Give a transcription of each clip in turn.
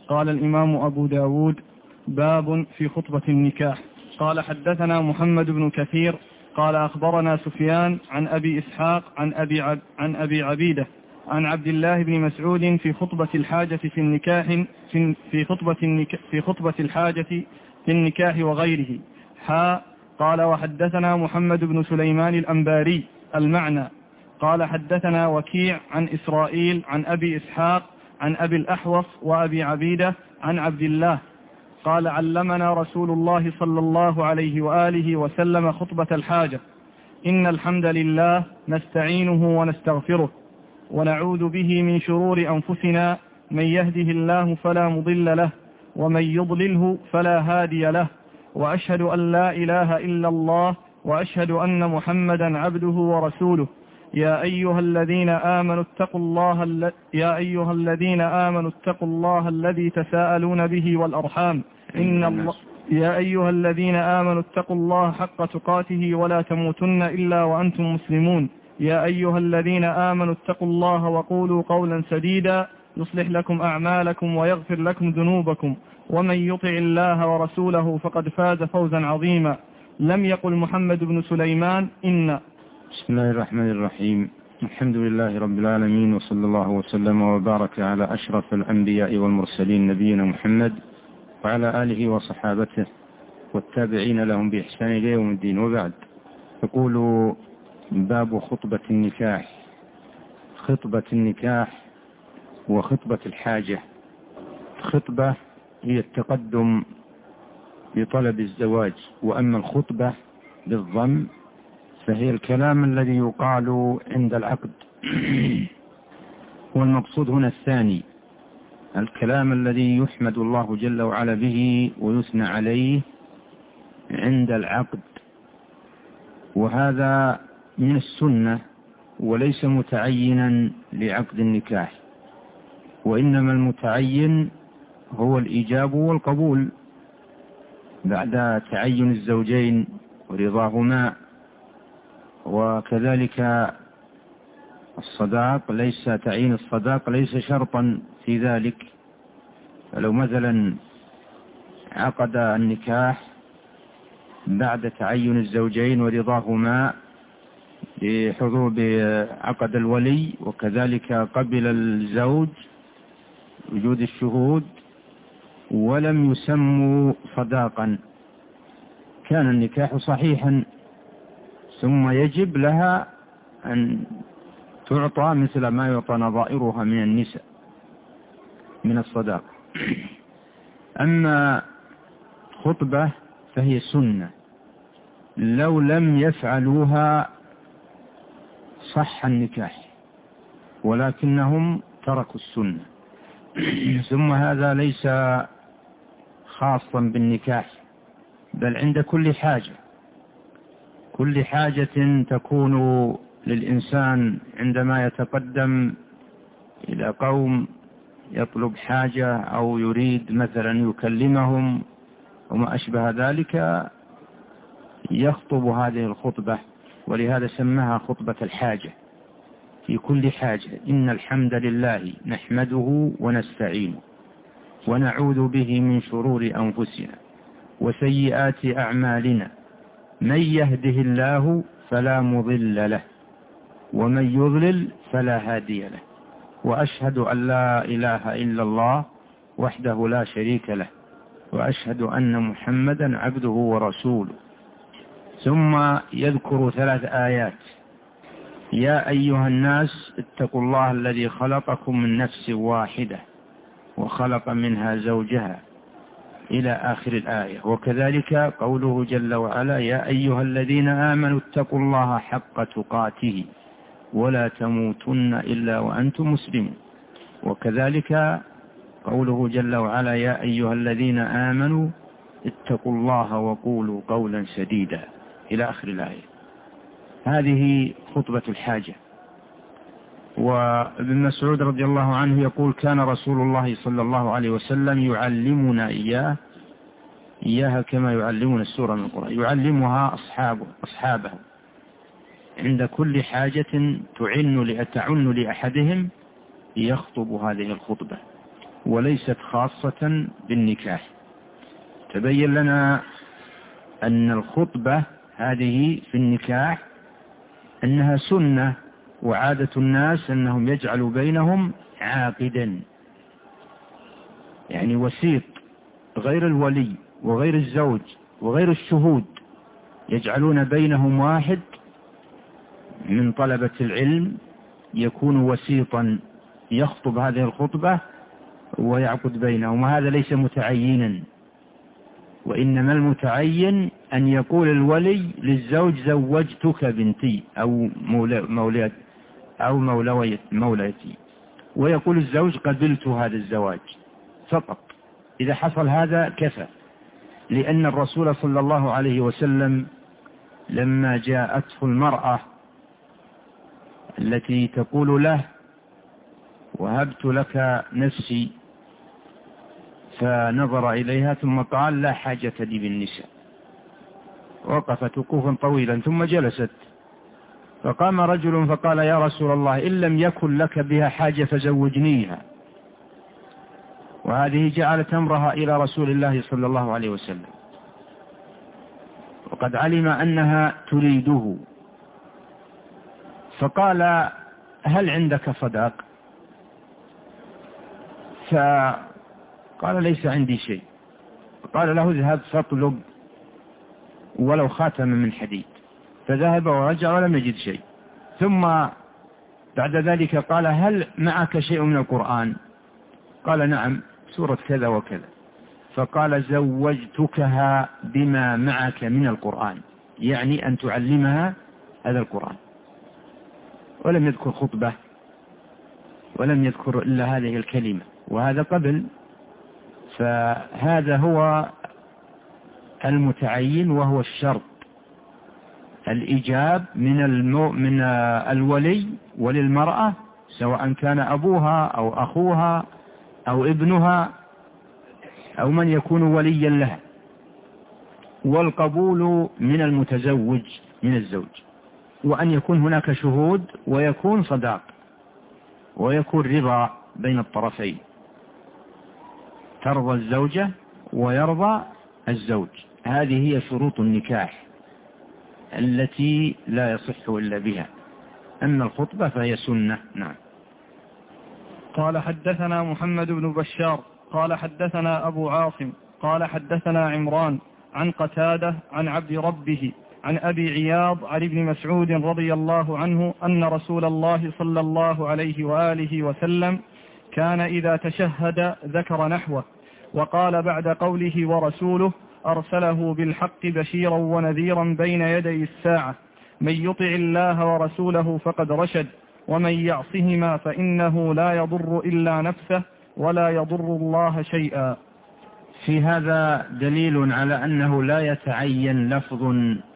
قال الإمام أبو داود: باب في خطبة النكاح. قال: حدثنا محمد بن كثير قال أخبرنا سفيان عن أبي إسحاق عن أبي عبيدة عن عبد الله بن مسعود في خطبة الحاجة في النكاح في خطبة الحاجة في النكاح وغيره. قال: وحدثنا محمد بن سليمان الأنباري المعنى. قال: حدثنا وكيع عن إسرائيل عن أبي إسحاق عن أبي الأحوص وأبي عبيدة عن عبد الله قال: علمنا رسول الله صلى الله عليه وآله وسلم خطبة الحاجة: إن الحمد لله نستعينه ونستغفره ونعوذ به من شرور أنفسنا، من يهده الله فلا مضل له ومن يضلله فلا هادي له، وأشهد أن لا إله إلا الله وأشهد أن محمدا عبده ورسوله. يا أيها الذين آمنوا اتقوا الله الذي تساءلون به والأرحام يا أيها الذين آمنوا اتقوا الله حق تقاته ولا تموتن إلا وأنتم مسلمون. يا أيها الذين آمنوا اتقوا الله وقولوا قولا سديدا يصلح لكم أعمالكم ويغفر لكم ذنوبكم، ومن يطع الله ورسوله فقد فاز فوزا عظيما. لم يقل محمد بن سليمان إن. بسم الله الرحمن الرحيم. الحمد لله رب العالمين، وصلى الله وسلم وبارك على أشرف الأنبياء والمرسلين نبينا محمد وعلى آله وصحابته والتابعين لهم بإحسان إلى يوم الدين. وبعد، يقول: باب خطبة النكاح. خطبة النكاح وخطبة الحاجة. الخطبة هي التقدم بطلب الزواج، وأما الخطبة بالضم فهي الكلام الذي يقال عند العقد. والمقصود هنا الثاني، الكلام الذي يحمد الله جل وعلا به ويثنى عليه عند العقد، وهذا من السنة وليس متعينا لعقد النكاح، وإنما المتعين هو الإيجاب والقبول بعد تعين الزوجين ورضاهما. وكذلك الصداق، ليس تعيين الصداق ليس شرطا في ذلك. فلو مثلا عقد النكاح بعد تعين الزوجين ورضاهما بحضور بعقد الولي، وكذلك قبل الزوج وجود الشهود، ولم يسموا صداقا، كان النكاح صحيحا، ثم يجب لها أن تعطى مثل ما يعطى نظائرها من النساء من الصداق. أما خطبة فهي سنة، لو لم يفعلوها صح النكاح، ولكنهم تركوا السنة. ثم هذا ليس خاصا بالنكاح، بل عند كل حاجة تكون للإنسان عندما يتقدم إلى قوم يطلب حاجة أو يريد مثلا يكلمهم وما أشبه ذلك، يخطب هذه الخطبة، ولهذا سماها خطبة الحاجة. في كل حاجة: إن الحمد لله نحمده ونستعينه ونعوذ به من شرور أنفسنا وسيئات أعمالنا، من يهده الله فلا مضل له ومن يضلل فلا هادي له، وأشهد أن لا إله إلا الله وحده لا شريك له، وأشهد أن محمدا عبده ورسوله. ثم يذكر 3 آيات: يا أيها الناس اتقوا الله الذي خلقكم من نفس واحدة وخلق منها زوجها إلى آخر الآية. وكذلك قوله جل وعلا: يا أيها الذين آمنوا اتقوا الله حق تقاته ولا تموتن إلا وأنتم مسلمون. وكذلك قوله جل وعلا: يا أيها الذين آمنوا اتقوا الله وقولوا قولا سديدا إلى آخر الآية. هذه خطبة الحاجة. وابن مسعود رضي الله عنه يقول: كان رسول الله صلى الله عليه وسلم يعلمنا إياها كما يعلمنا السورة من القرآن، يعلمها أصحابه عند كل حاجة تعن لأحدهم يخطب هذه الخطبة. وليست خاصة بالنكاح. تبين لنا أن الخطبة هذه في النكاح أنها سنة، وعادة الناس أنهم يجعلوا بينهم عاقدا، يعني وسيط غير الولي وغير الزوج وغير الشهود، يجعلون بينهم واحد من طلبة العلم يكون وسيطا يخطب هذه الخطبة ويعقد بينهم. وهذا ليس متعينا، وإنما المتعين أن يقول الولي للزوج زوجتك بنتي أو مولاتي، ويقول الزوج قبلت هذا الزواج فقط. إذا حصل هذا كفى، لأن الرسول صلى الله عليه وسلم لما جاءته المرأة التي تقول له وهبت لك نفسي، فنظر إليها ثم قال لا حاجة لي بالنساء، وقفت وقوفا طويلا ثم جلست، فقام رجل فقال يا رسول الله إن لم يكن لك بها حاجة فزوجنيها. وهذه جعلت أمرها إلى رسول الله صلى الله عليه وسلم، وقد علم أنها تريده، فقال هل عندك صداق؟ فقال ليس عندي شيء. قال له اذهب فاطلب ولو خاتم من حديد، فذهب ورجع ولم يجد شيء. ثم بعد ذلك قال هل معك شيء من القرآن؟ قال نعم سورة كذا وكذا. فقال زوجتكها بما معك من القرآن، يعني أن تعلمها هذا القرآن. ولم يذكر خطبة ولم يذكر إلا هذه الكلمة، وهذا قبل. فهذا هو المتعين، وهو الشرط الإجاب من الولي وللمرأة، سواء كان أبوها أو أخوها أو ابنها أو من يكون وليا لها، والقبول من المتزوج من الزوج، وأن يكون هناك شهود ويكون صداق ويكون رضا بين الطرفين، ترضى الزوجة ويرضى الزوج. هذه هي شروط النكاح التي لا يصح إلا بها. أما الخطبة فهي سنة. نعم. قال حدثنا محمد بن بشار قال حدثنا أبو عاصم قال حدثنا عمران عن قتادة عن عبد ربه عن أبي عياض عن ابن مسعود رضي الله عنه أن رسول الله صلى الله عليه وآله وسلم كان إذا تشهد ذكر نحوه، وقال بعد قوله ورسوله أرسله بالحق بشيرا ونذيرا بين يدي الساعة، من يطع الله ورسوله فقد رشد، ومن يعصهما فإنه لا يضر إلا نفسه ولا يضر الله شيئا. في هذا دليل على أنه لا يتعين لفظ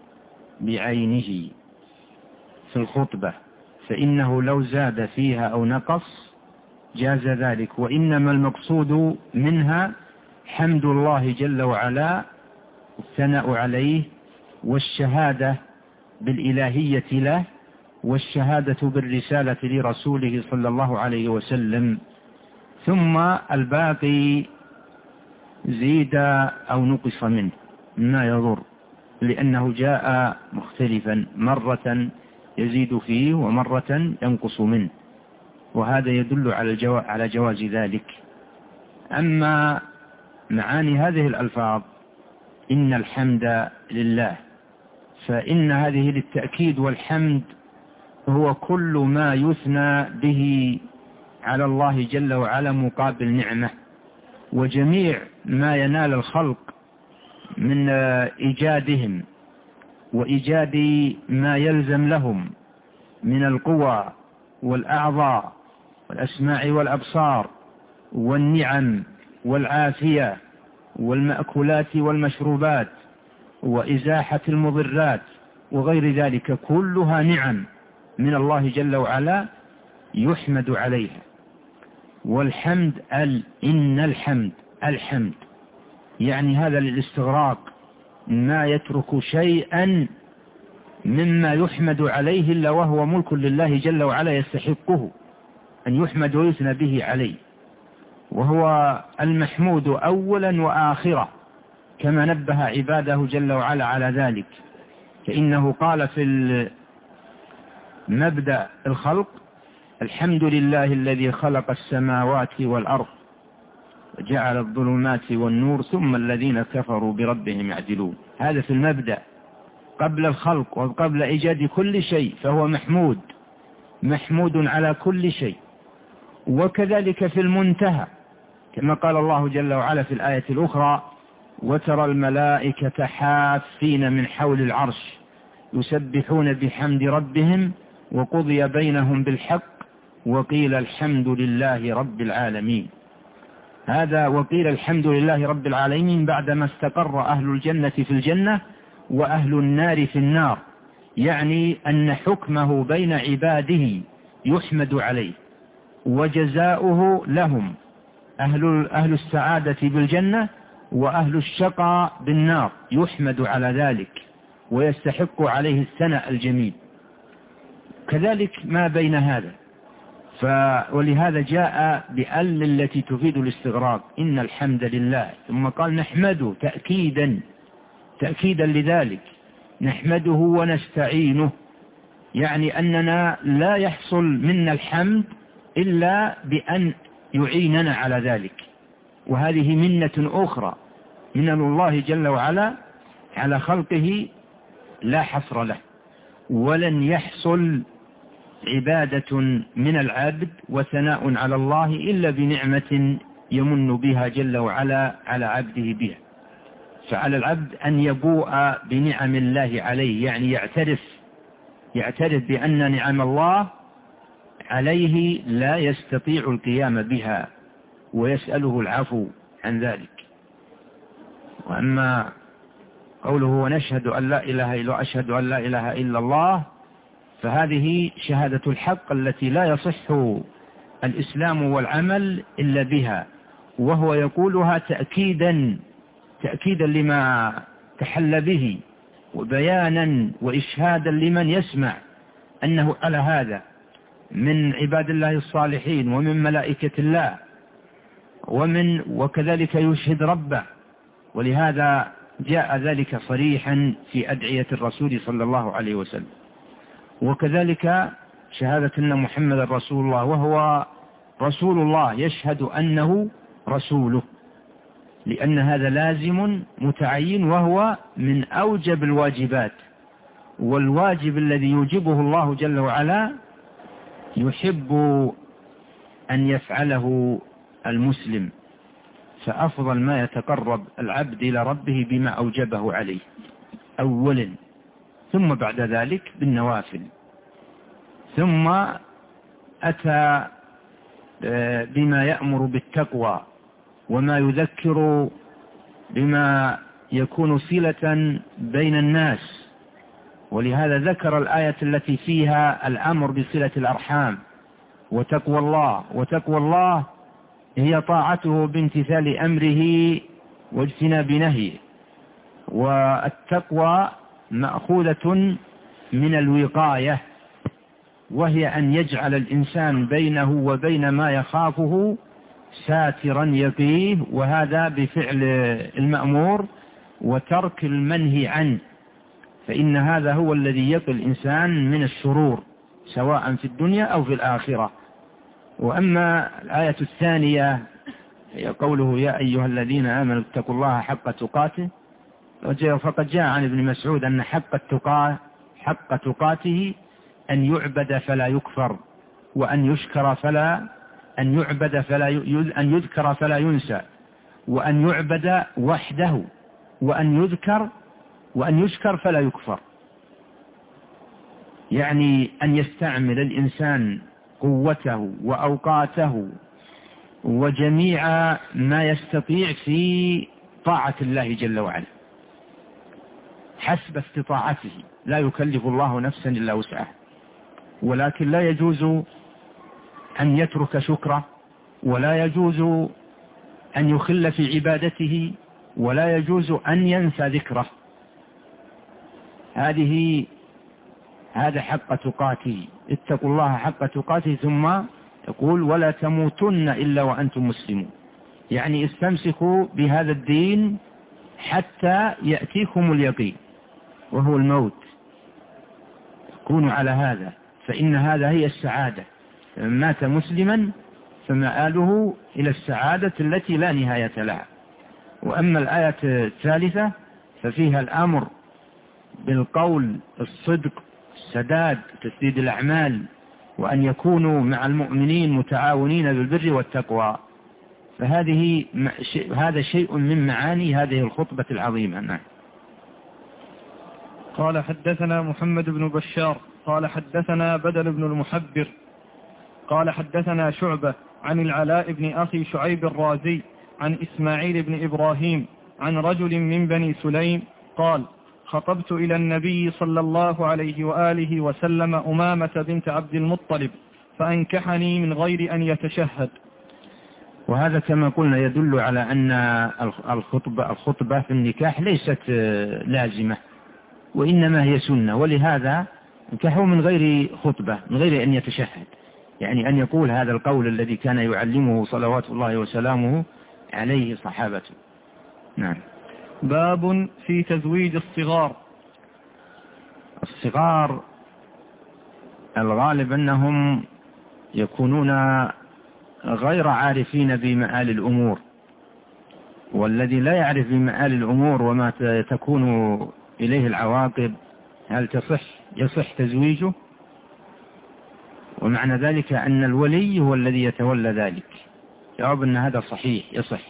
بعينه في الخطبة، فإنه لو زاد فيها أو نقص جاز ذلك، وإنما المقصود منها حمد الله جل وعلا والثناء عليه والشهادة بالإلهية له والشهادة بالرسالة لرسوله صلى الله عليه وسلم، ثم الباقي زيد أو نقص منه ما يضر، لأنه جاء مختلفا، مرة يزيد فيه ومرة ينقص منه، وهذا يدل على جواز ذلك. أما معاني هذه الألفاظ إن الحمد لله، فإن هذه للتأكيد، والحمد هو كل ما يثنى به على الله جل وعلا مقابل نعمة، وجميع ما ينال الخلق من إيجادهم وإيجاد ما يلزم لهم من القوى والأعضاء والأسماع والأبصار والنعم والعافية والمأكولات والمشروبات وإزاحة المضرات وغير ذلك، كلها نعم من الله جل وعلا يحمد عليها. والحمد إن الحمد يعني هذا للاستغراق، ما يترك شيئا مما يحمد عليه إلا وهو ملك لله جل وعلا يستحقه أن يحمد ويثنى به عليه. وهو المحمود أولا وآخرة، كما نبه عباده جل وعلا على ذلك. فإنه قال في مبدأ الخلق: الحمد لله الذي خلق السماوات والأرض وجعل الظلمات والنور ثم الذين كفروا بربهم يعدلون. هذا في المبدأ قبل الخلق وقبل إيجاد كل شيء، فهو محمود على كل شيء. وكذلك في المنتهى، كما قال الله جل وعلا في الآية الأخرى: وترى الملائكة حافين من حول العرش يسبحون بحمد ربهم وقضي بينهم بالحق وقيل الحمد لله رب العالمين. هذا وقيل الحمد لله رب العالمين بعدما استقر أهل الجنة في الجنة وأهل النار في النار، يعني أن حكمه بين عباده يحمد عليه، وجزاؤه لهم أهل السعادة بالجنة وأهل الشقاء بالنار يحمد على ذلك ويستحق عليه الثناء الجميل. كذلك ما بين هذا، ولهذا جاء بأل التي تفيد الاستغراق: إن الحمد لله، ثم قال نحمده تأكيدا لذلك، نحمده ونستعينه، يعني أننا لا يحصل منا الحمد إلا بأن يعيننا على ذلك. وهذه منة أخرى من الله جل وعلا على خلقه لا حصر له. ولن يحصل عبادة من العبد وثناء على الله إلا بنعمة يمن بها جل وعلا على عبده بها. فعلى العبد أن يبوء بنعم الله عليه، يعني يعترف بأن نعم الله عليه لا يستطيع القيام بها، ويسأله العفو عن ذلك. وأما قوله ونشهد أن لا إله إلا أشهد أن لا إله إلا الله، فهذه شهادة الحق التي لا يصح الإسلام والعمل إلا بها، وهو يقولها تأكيدا لما تحل به، وبيانا وإشهادا لمن يسمع أنه على هذا من عباد الله الصالحين ومن ملائكة الله، وكذلك يشهد ربه. ولهذا جاء ذلك صريحا في أدعية الرسول صلى الله عليه وسلم. وكذلك شهادة أن محمد رسول الله، وهو رسول الله يشهد أنه رسوله، لأن هذا لازم متعين، وهو من أوجب الواجبات. والواجب الذي يوجبه الله جل وعلا يحب أن يفعله المسلم، فأفضل ما يتقرب العبد إلى ربه بما أوجبه عليه أولا، ثم بعد ذلك بالنوافل، ثم أتى بما يأمر بالتقوى وما يذكر بما يكون صلة بين الناس. ولهذا ذكر الآية التي فيها الأمر بصلة الأرحام وتقوى الله. وتقوى الله هي طاعته بامتثال أمره واجتناب نهيه. والتقوى مأخوذة من الوقاية، وهي أن يجعل الإنسان بينه وبين ما يخافه ساترا يقيه، وهذا بفعل المأمور وترك المنهي عنه، فإن هذا هو الذي يقي الإنسان من الشرور سواء في الدنيا أو في الآخرة. وأما الآية الثانية هي قوله يا أيها الذين آمنوا اتقوا الله حق تقاته، فقد جاء عن ابن مسعود أن حق تقاته أن يعبد فلا يكفر، وأن يشكر أن يذكر فلا ينسى، وأن يعبد وحده، وأن يشكر فلا يكفر. يعني أن يستعمل الإنسان قوته وأوقاته وجميع ما يستطيع في طاعة الله جل وعلا حسب استطاعته، لا يكلف الله نفسا إلا وسعها. ولكن لا يجوز أن يترك شكره، ولا يجوز أن يخل في عبادته، ولا يجوز أن ينسى ذكره. هذا حق تقاته، اتقوا الله حق تقاته. ثم يقول ولا تموتن إلا وأنتم مسلمون. يعني استمسكوا بهذا الدين حتى يأتيكم اليقين وهو الموت، كونوا على هذا، فإن هذا هي السعادة. من مات مسلما فمآله إلى السعادة التي لا نهاية لها. وأما الآية الثالثة ففيها الأمر بالقول الصدق، السداد، تسديد الأعمال، وأن يكونوا مع المؤمنين متعاونين بالبر والتقوى. هذا شيء من معاني هذه الخطبة العظيمة. قال حدثنا محمد بن بشار قال حدثنا بدل بن المحبر قال حدثنا شعبة عن العلاء بن أخي شعيب الرازي عن إسماعيل بن إبراهيم عن رجل من بني سليم قال خطبت إلى النبي صلى الله عليه وآله وسلم أمامة بنت عبد المطلب فأنكحني من غير أن يتشهد. وهذا كما قلنا يدل على أن الخطبة في النكاح ليست لازمة، وإنما هي سنة، ولهذا انكحوا من غير خطبة، من غير أن يتشهد، يعني أن يقول هذا القول الذي كان يعلمه صلوات الله وسلامه عليه صحابته. نعم. باب في تزويج الصغار. الصغار الغالب أنهم يكونون غير عارفين بمآل الأمور، والذي لا يعرف بمآل الأمور وما تكون إليه العواقب هل يصح تزويجه؟ ومعنى ذلك أن الولي هو الذي يتولى ذلك. جواب أن هذا صحيح يصح.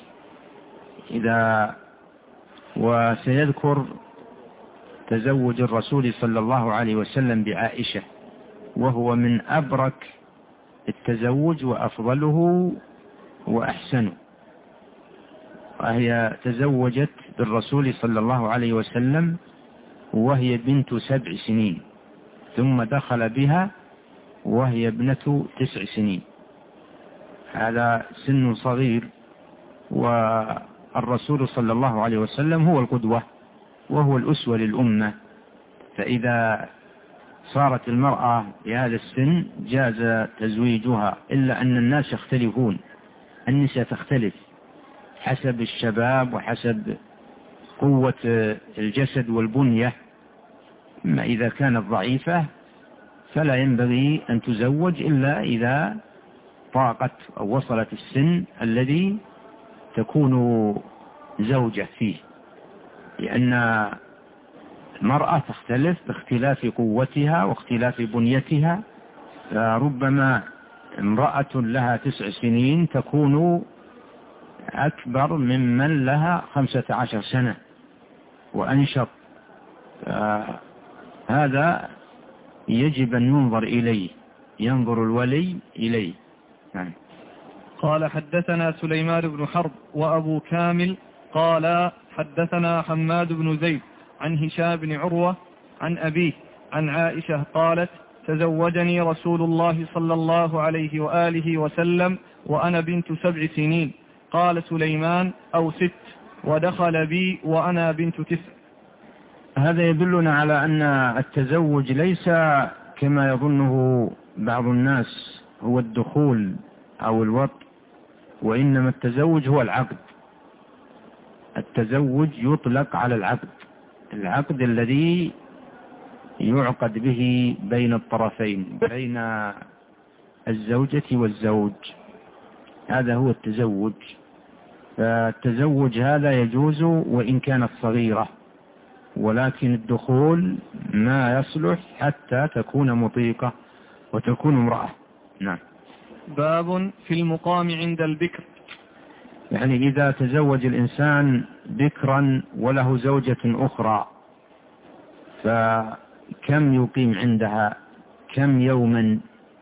وسيذكر تزوج الرسول صلى الله عليه وسلم بعائشة، وهو من أبرك التزوج وأفضله وأحسنه، وهي تزوجت بالرسول صلى الله عليه وسلم وهي بنت 7 سنين، ثم دخل بها وهي ابنة 9 سنين. هذا سن صغير، والرسول صلى الله عليه وسلم هو القدوة وهو الأسوة للأمة، فإذا صارت المرأة بهذا السن جاز تزويجها، إلا أن الناس يختلفون، النساء تختلف حسب الشباب وحسب قوة الجسد والبنية. أما إذا كانت ضعيفة فلا ينبغي أن تزوج إلا إذا طاقت أو وصلت السن الذي تكون زوجة فيه، لأن المرأة تختلف باختلاف قوتها واختلاف بنيتها. فربما امرأة لها 9 سنين تكون أكبر ممن لها 15 سنة وأنشط. هذا يجب أن ينظر إليه، ينظر الولي إليه. يعني. قال حدثنا سليمان بن حرب وأبو كامل قال حدثنا حماد بن زيد عن هشام بن عروة عن أبيه عن عائشة قالت تزوجني رسول الله صلى الله عليه وآله وسلم وأنا بنت 7 سنين. قال سليمان أو 6، ودخل بي وأنا بنت 9. هذا يدلنا على أن التزوج ليس كما يظنه بعض الناس هو الدخول أو الوطء، وإنما التزوج هو العقد. التزوج يطلق على العقد الذي يعقد به بين الطرفين، بين الزوجة والزوج، هذا هو التزوج. فالتزوج هذا يجوز وإن كانت صغيرة، ولكن الدخول ما يصلح حتى تكون مطيقة وتكون امرأة. نعم. باب في المقام عند البكر. يعني إذا تزوج الإنسان بكرا وله زوجة أخرى فكم يقيم عندها، كم يوما،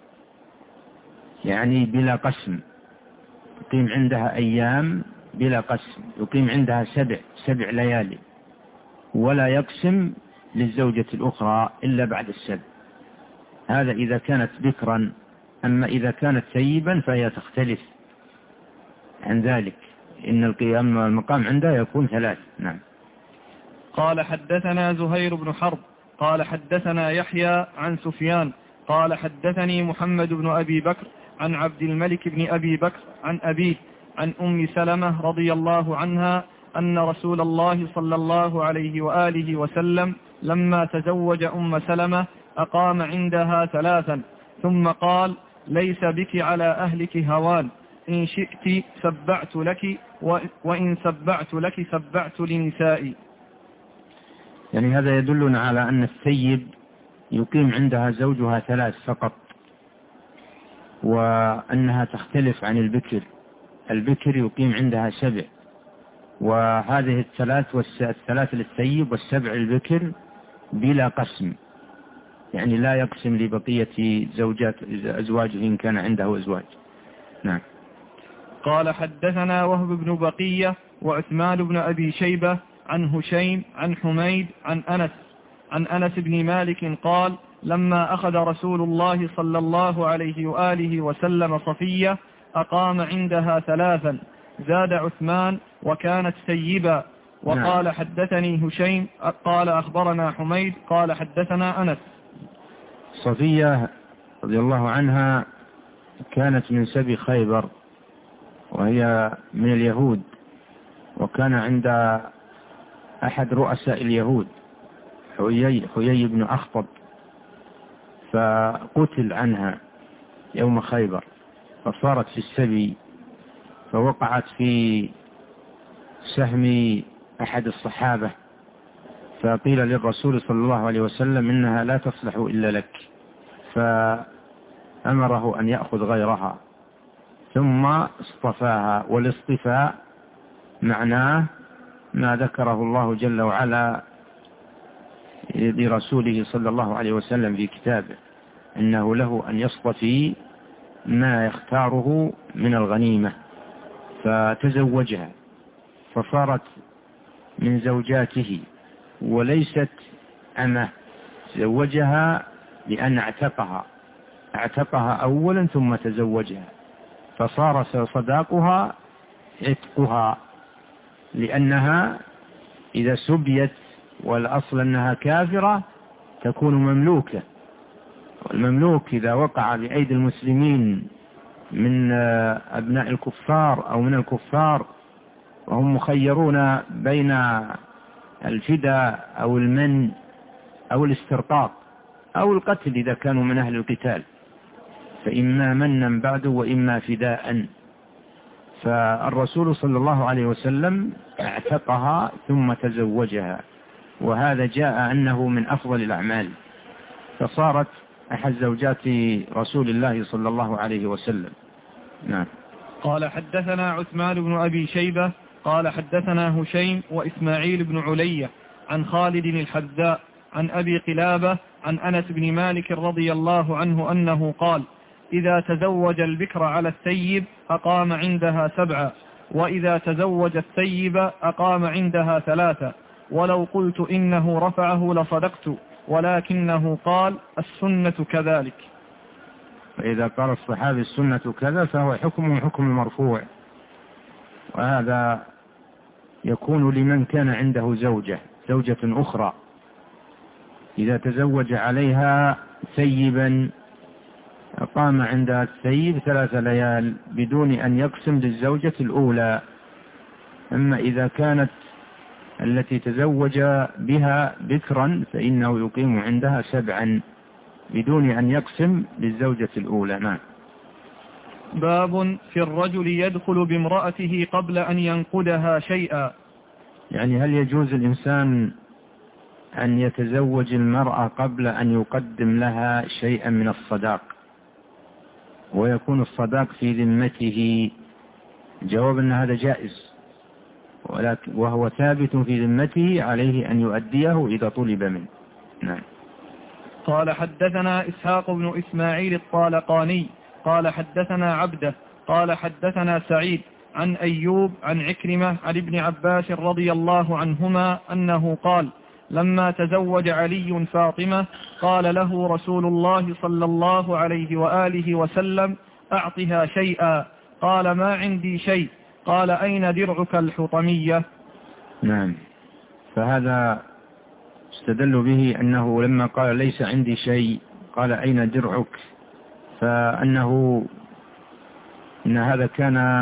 يعني بلا قسم، يقيم عندها أيام بلا قسم، يقيم عندها 7 ليالي، ولا يقسم للزوجة الأخرى إلا بعد 7. هذا إذا كانت بكرا. أما إذا كانت ثيبا فهي تختلف عن ذلك، إن المقام عندها يكون 3. نعم. قال حدثنا زهير بن حرب قال حدثنا يحيى عن سفيان قال حدثني محمد بن أبي بكر عن عبد الملك بن أبي بكر عن أبيه عن أم سلمة رضي الله عنها أن رسول الله صلى الله عليه وآله وسلم لما تزوج أم سلمة أقام عندها 3 ثم قال: ليس بك على أهلك هوان، إن شئت سبعت لك، وإن سبعت لك سبعت لنسائي. يعني هذا يدلنا على أن الثيب يقيم عندها زوجها 3 فقط، وأنها تختلف عن البكر. البكر يقيم عندها 7، وهذه 3 للثيب و7 للبكر بلا قسم، يعني لا يقسم لبقية أزواجه إن كان عنده أزواج. نعم. قال حدثنا وهب بن بقية وعثمان بن أبي شيبة عن هشيم عن حميد عن أنس بن مالك قال: لما أخذ رسول الله صلى الله عليه وآله وسلم صفية أقام عندها 3، زاد عثمان: وكانت ثيبا. وقال حدثني هشيم قال أخبرنا حميد قال حدثنا أنس. صفية رضي الله عنها كانت من سبي خيبر، وهي من اليهود، وكان عند أحد رؤساء اليهود حيي بن أخطب، فقتل عنها يوم خيبر، فصارت في السبي، فوقعت في سهم أحد الصحابة، فقيل للرسول صلى الله عليه وسلم إنها لا تصلح إلا لك، فأمره أن يأخذ غيرها، ثم اصطفاها. والاصطفاء معناه ما ذكره الله جل وعلا لرسوله صلى الله عليه وسلم في كتابه، إنه له أن يصطفي ما يختاره من الغنيمة، فتزوجها فصارت من زوجاته وليست أمه، تزوجها لأن اعتقها أولا ثم تزوجها، فصار صداقها عتقها، لأنها إذا سبيت والأصل أنها كافرة تكون مملوكة، والمملوك إذا وقع بأيدي المسلمين من أبناء الكفار أو من الكفار وهم مخيرون بين الفداء أو المن أو الاسترقاق أو القتل إذا كانوا من أهل القتال، فإما منا بعد وإما فداء. فالرسول صلى الله عليه وسلم اعتقها ثم تزوجها، وهذا جاء أنه من أفضل الأعمال، فصارت أحد زوجات رسول الله صلى الله عليه وسلم. نعم. قال حدثنا عثمان بن أبي شيبة قال حدثنا هشيم وإسماعيل بن علية عن خالد الحذاء عن أبي قلابة عن أنس بن مالك رضي الله عنه أنه قال: إذا تزوج البكر على الثيب أقام عندها 7، وإذا تزوج الثيب أقام عندها 3، ولو قلت إنه رفعه لصدقت، ولكنه قال: السنة كذلك. فإذا قال الصحابي السنة كذا فهو حكم المرفوع، وهذا يكون لمن كان عنده زوجة أخرى، إذا تزوج عليها ثيبا أقام عندها الثيب 3 ليال بدون أن يقسم للزوجة الأولى. أما إذا كانت التي تزوج بها بكرا فإنه يقيم عندها 7 بدون أن يقسم للزوجة الأولى. نعم. باب في الرجل يدخل بامرأته قبل أن ينقدها شيئا، يعني هل يجوز الإنسان أن يتزوج المرأة قبل أن يقدم لها شيئا من الصداق ويكون الصداق في ذمته؟ جواب أن هذا جائز، وهو ثابت في ذمته، عليه أن يؤديه إذا طلب منه. نعم. قال حدثنا إسحاق بن إسماعيل الطالقاني قال حدثنا عبده قال حدثنا سعيد عن أيوب عن عكرمة عن ابن عباس رضي الله عنهما أنه قال: لما تزوج علي فاطمة قال له رسول الله صلى الله عليه وآله وسلم: أعطها شيئا. قال: ما عندي شيء. قال: أين درعك الحطمية؟ نعم. فهذا استدل به أنه لما قال ليس عندي شيء قال أين درعك، فأنه إن هذا كان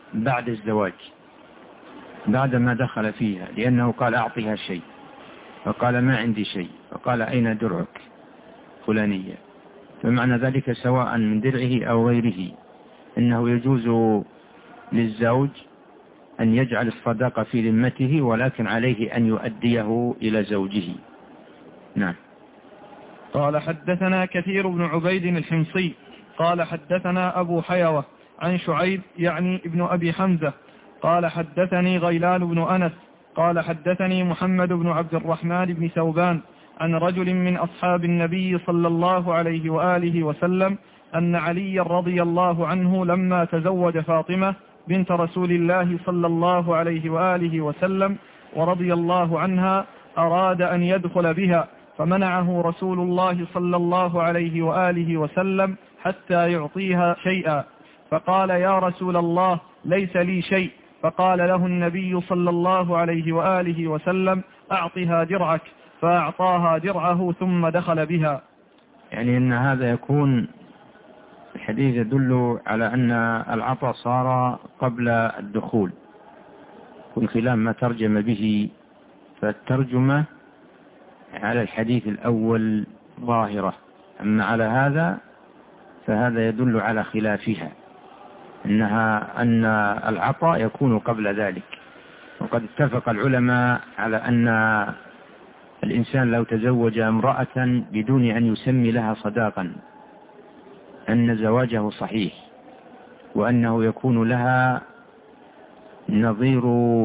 بعد الزواج بعدما دخل فيها، لأنه قال أعطيها شيء، فقال ما عندي شيء، فقال أين درعك فلانية، فمعنى ذلك سواء من درعه أو غيره إنه يجوز للزوج أن يجعل الصداقة في ذمته، ولكن عليه أن يؤديه إلى زوجه. نعم. قال حدثنا كثير بن عبيد الحمصي قال حدثنا أبو حيوة عن شعيب يعني ابن أبي حمزة قال حدثني غيلان بن أنس قال حدثني محمد بن عبد الرحمن بن ثوبان عن رجل من أصحاب النبي صلى الله عليه وآله وسلم أن علي رضي الله عنه لما تزوج فاطمة بنت رسول الله صلى الله عليه وآله وسلم ورضي الله عنها أراد أن يدخل بها، فمنعه رسول الله صلى الله عليه وآله وسلم حتى يعطيها شيئا، فقال يا رسول الله ليس لي شيء، فقال له النبي صلى الله عليه وآله وسلم أعطها درعك، فأعطاها درعه ثم دخل بها. يعني أن هذا يكون الحديث يدل على أن العطاء صار قبل الدخول، والخلاف ما ترجم به، فالترجمة على الحديث الأول ظاهرة، أما على هذا فهذا يدل على خلافها، أن العطاء يكون قبل ذلك. وقد اتفق العلماء على أن الإنسان لو تزوج امرأة بدون أن يسمي لها صداقا أن زواجه صحيح، وأنه يكون لها نظير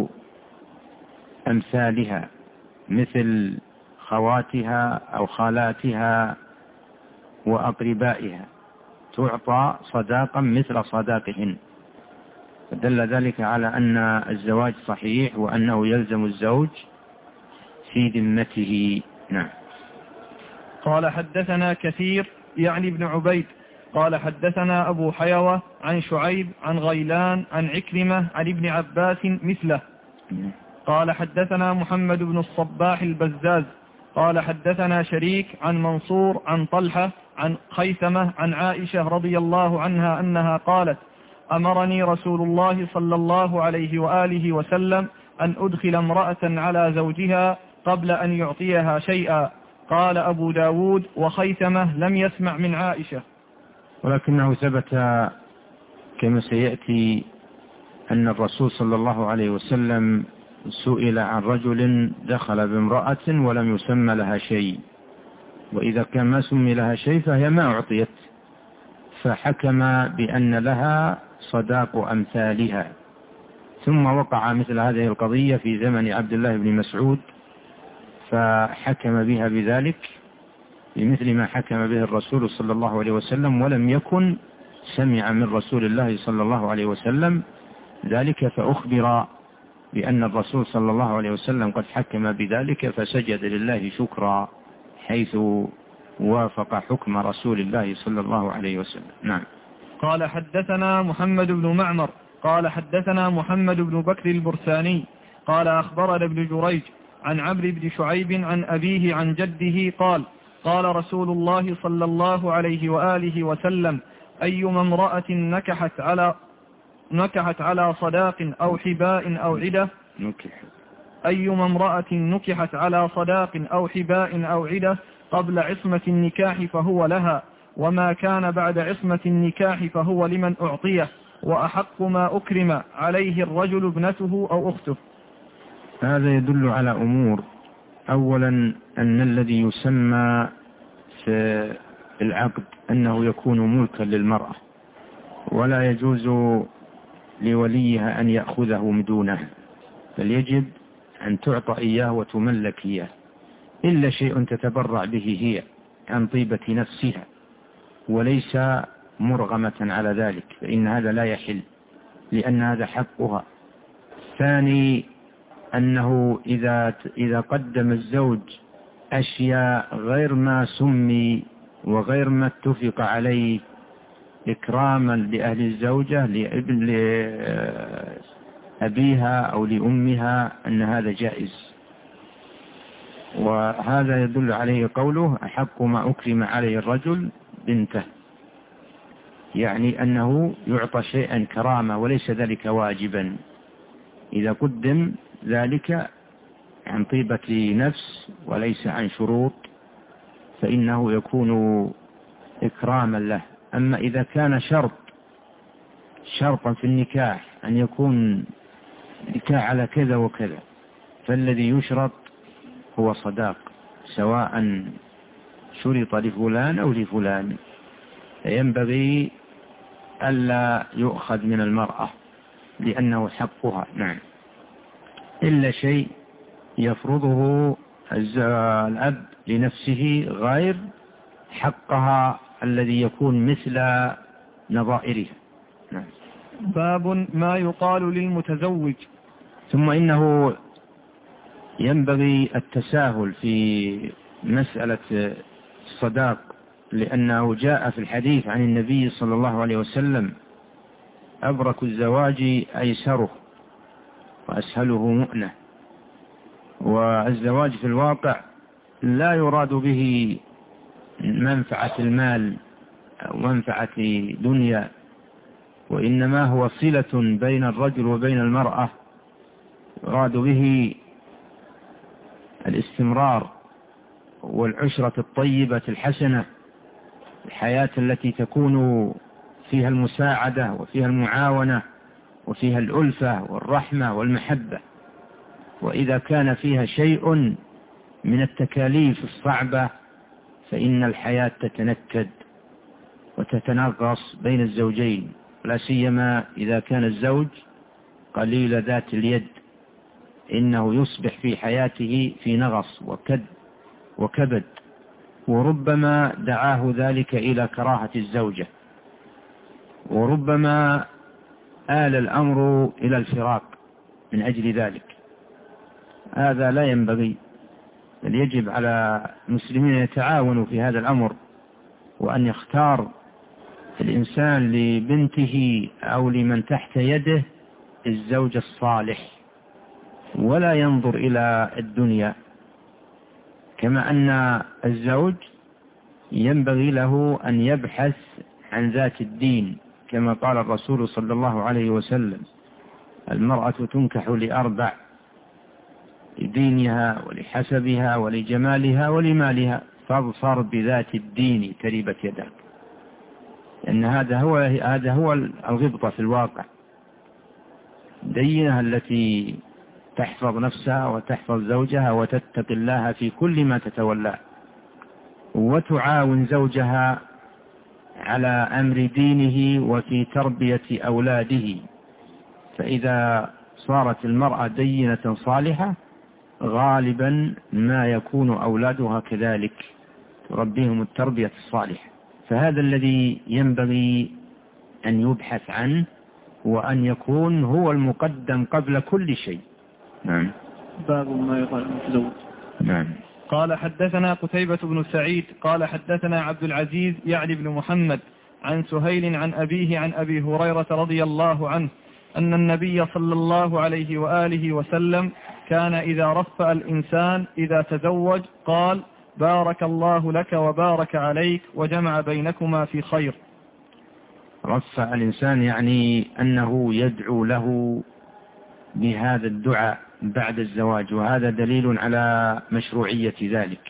أمثالها مثل خواتها أو خالاتها وأقربائها تعطى صداقا مثل صداقهن، فدل ذلك على أن الزواج صحيح وأنه يلزم الزوج في ذمته. نعم. قال حدثنا كثير يعني ابن عبيد قال حدثنا أبو حيوة عن شعيب عن غيلان عن عكرمة عن ابن عباس مثله. قال حدثنا محمد بن الصباح البزاز قال حدثنا شريك عن منصور عن طلحة عن خيثمة عن عائشة رضي الله عنها أنها قالت أمرني رسول الله صلى الله عليه وآله وسلم أن أدخل امرأة على زوجها قبل أن يعطيها شيئا. قال أبو داود وخيثمة لم يسمع من عائشة، ولكنه ثبت كما سيأتي أن الرسول صلى الله عليه وسلم سئل عن رجل دخل بامرأة ولم يسمى لها شيء، وإذا كان ما سمي لها شيء فهي ما أعطيت، فحكم بأن لها صداق أمثالها. ثم وقع مثل هذه القضية في زمن عبد الله بن مسعود، فحكم بها بذلك بمثل ما حكم به الرسول صلى الله عليه وسلم، ولم يكن سمع من رسول الله صلى الله عليه وسلم ذلك، فأخبر بأن الرسول صلى الله عليه وسلم قد حكم بذلك، فسجد لله شكرا حيث وافق حكم رسول الله صلى الله عليه وسلم. نعم. قال حدثنا محمد بن معمر قال حدثنا محمد بن بكر البرساني قال أخبرنا ابن جريج عن عمرو بن شعيب عن أبيه عن جده قال قال رسول الله صلى الله عليه وآله وسلم أيما امرأة نكحت على صداق أو حباء أو عدة أيما امرأة نكحت على صداق أو حباء أو عدة قبل عصمة النكاح فهو لها، وما كان بعد عصمة النكاح فهو لمن أعطيه، وأحق ما أكرم عليه الرجل ابنته أو أخته. هذا يدل على أمور. أولا أن الذي يسمى في العقد أنه يكون ملكا للمرأة، ولا يجوز لوليها أن يأخذه من دونه، بل يجب أن تعطى إياه وتملك إياه، إلا شيء تتبرع به هي عن طيبة نفسها وليس مرغمة على ذلك، فإن هذا لا يحل لأن هذا حقها. ثاني أنه إذا قدم الزوج أشياء غير ما سمي وغير ما اتفق عليه إكراما لأهل الزوجة لأبيها أو لأمها أن هذا جائز، وهذا يدل عليه قوله أحق ما أكرم عليه الرجل بنته. يعني أنه يعطى شيئا كرامة وليس ذلك واجبا. إذا قدم ذلك عن طيبة نفس وليس عن شروط فإنه يكون إكراما له. أما إذا كان شرطا في النكاح أن يكون نكاح على كذا وكذا، فالذي يشرط هو صداق، سواء شرط لفلان أو لفلان، فينبغي ألا يؤخذ من المرأة لأنه حقها. نعم، إلا شيء يفرضه الأب لنفسه غير حقها الذي يكون مثل نظائرها. نعم. باب ما يقال للمتزوج. ثم إنه ينبغي التساهل في مسألة الصداق، لأنه جاء في الحديث عن النبي صلى الله عليه وسلم: أبرك الزواج أيسره وأسهله مؤنة. والزواج في الواقع لا يراد به منفعة المال أو منفعة دنيا، وإنما هو صلة بين الرجل وبين المرأة، يراد به الاستمرار والعشرة الطيبة الحسنة، الحياة التي تكون فيها المساعدة وفيها المعاونة وفيها الألفة والرحمة والمحبة. وإذا كان فيها شيء من التكاليف الصعبة فإن الحياة تتنكد وتتنغص بين الزوجين، لا سيما إذا كان الزوج قليل ذات اليد، إنه يصبح في حياته في نغص وكبد، وربما دعاه ذلك إلى كراهة الزوجة، وربما آل الأمر إلى الفراق من أجل ذلك. هذا لا ينبغي، بل يجب على المسلمين يتعاونوا في هذا الأمر، وأن يختار الإنسان لبنته أو لمن تحت يده الزوج الصالح، ولا ينظر إلى الدنيا. كما أن الزوج ينبغي له أن يبحث عن ذات الدين، كما قال الرسول صلى الله عليه وسلم: المرأة تنكح لأربع: لدينها ولحسبها ولجمالها ولمالها، فاظفر بذات الدين تربت يداك. لأن هذا هو الغبطة في الواقع. دينها التي تحفظ نفسها وتحفظ زوجها وتتقي الله في كل ما تتولاه، وتعاون زوجها على أمر دينه وفي تربية أولاده. فإذا صارت المرأة دينة صالحة غالبا ما يكون أولادها كذلك، تربيهم التربية الصالحة. فهذا الذي ينبغي أن يبحث عنه، وأن يكون هو المقدم قبل كل شيء. نعم. باب ما يقال المتزوج. نعم. قال حدثنا قتيبة بن سعيد قال حدثنا عبد العزيز يعني بن محمد عن سهيل عن أبيه عن أبي هريرة رضي الله عنه أن النبي صلى الله عليه وآله وسلم كان إذا رفأ الإنسان إذا تزوج قال: بارك الله لك وبارك عليك وجمع بينكما في خير. رفأ الإنسان يعني أنه يدعو له بهذا الدعاء بعد الزواج، وهذا دليل على مشروعية ذلك.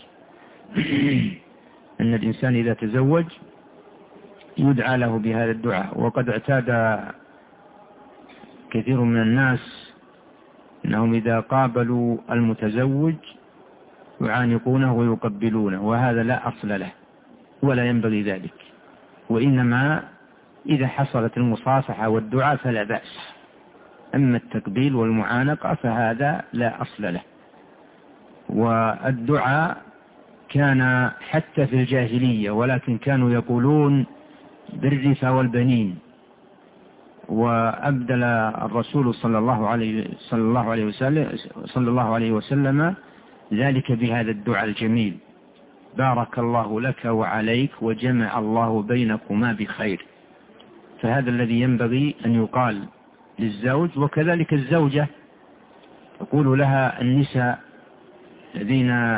أن الإنسان إذا تزوج يدعى له بهذا الدعاء. وقد اعتاد كثير من الناس أنهم إذا قابلوا المتزوج يعانقونه ويقبلونه، وهذا لا أصل له ولا ينبغي ذلك. وإنما إذا حصلت المصافحة والدعاء فلا بأس، أما التقبيل والمعانقة فهذا لا أصل له. والدعاء كان حتى في الجاهلية، ولكن كانوا يقولون بالرثى والبنين. وأبدل الرسول صلى الله عليه وسلم ذلك بهذا الدعاء الجميل: بارك الله لك وعليك وجمع الله بينكما بخير. فهذا الذي ينبغي أن يقال للزوج. وكذلك الزوجة تقول لها النساء الذين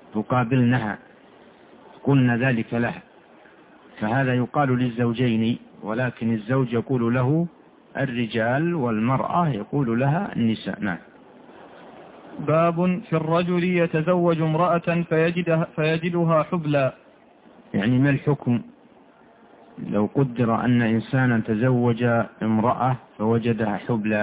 تقابلنها قلنا ذلك لها، فهذا يقال للزوجين ولكن الزوج يقول له الرجال والمرأة يقول لها النساء. نعم. باب في الرجل يتزوج امرأة فيجدها حبلى. يعني ما الحكم لو قدر أن إنسانا تزوج امرأة فوجدها حبلى؟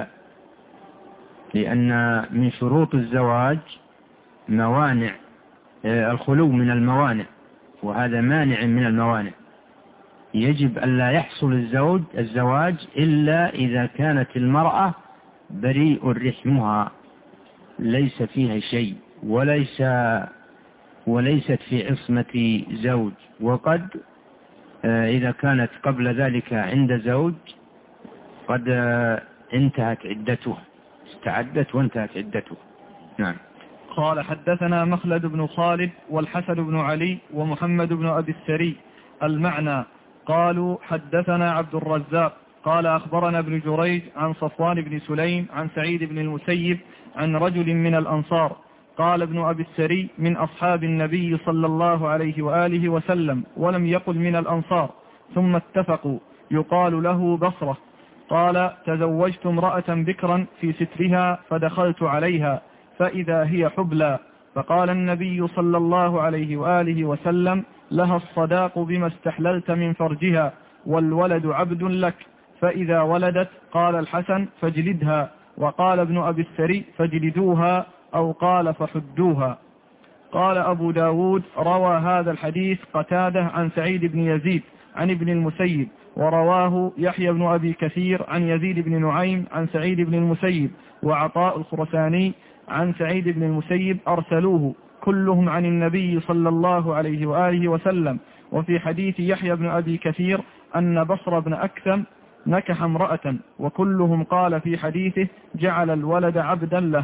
لأن من شروط الزواج موانع، الخلو من الموانع، وهذا مانع من الموانع. يجب أن لا يحصل الزواج إلا إذا كانت المرأة بريء رحمها، ليس فيها شيء، وليست في عصمة زوج. وقد إذا كانت قبل ذلك عند زوج قد انتهت عدتها، استعدت وانتهت عدتها. نعم. قال حدثنا مخلد بن خالد والحسن بن علي ومحمد بن أبي السري المعنى. قالوا حدثنا عبد الرزاق قال أخبرنا ابن جريج عن صفوان بن سليم عن سعيد بن المسيب عن رجل من الأنصار. قال ابن أبي السري من أصحاب النبي صلى الله عليه وآله وسلم، ولم يقل من الأنصار، ثم اتفقوا، يقال له بصرة. قال تزوجت امرأة بكرا في سترها فدخلت عليها فإذا هي حبلى، فقال النبي صلى الله عليه وآله وسلم لها الصداق بما استحللت من فرجها، والولد عبد لك، فإذا ولدت قال الحسن فاجلدها، وقال ابن أبي السري فاجلدوها، أو قال فحدوها. قال أبو داود روى هذا الحديث قتادة عن سعيد بن يزيد عن ابن المسيب، ورواه يحيى بن أبي كثير عن يزيد بن نعيم عن سعيد بن المسيب، وعطاء الخرساني عن سعيد بن المسيب أرسلوه كلهم عن النبي صلى الله عليه وآله وسلم. وفي حديث يحيى بن أبي كثير أن بصر بن أكثم نكح امرأة، وكلهم قال في حديثه جعل الولد عبدا له.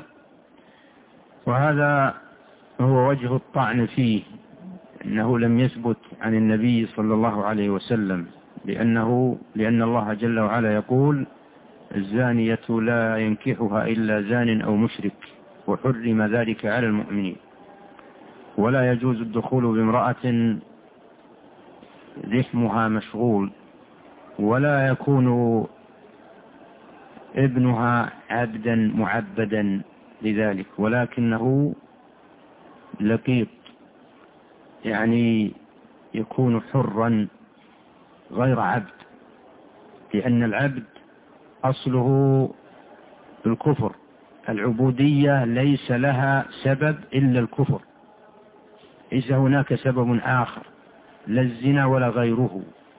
وهذا هو وجه الطعن فيه، أنه لم يثبت عن النبي صلى الله عليه وسلم، لأن الله جل وعلا يقول الزانية لا ينكحها إلا زان أو مشرك، وحرم ذلك على المؤمنين. ولا يجوز الدخول بامرأة رحمها مشغول، ولا يكون ابنها عبدا معبدا لذلك، ولكنه لقيط، يعني يكون حرا غير عبد، لأن العبد أصله الكفر، العبودية ليس لها سبب إلا الكفر، ليس هناك سبب آخر، لا الزنا ولا غيره.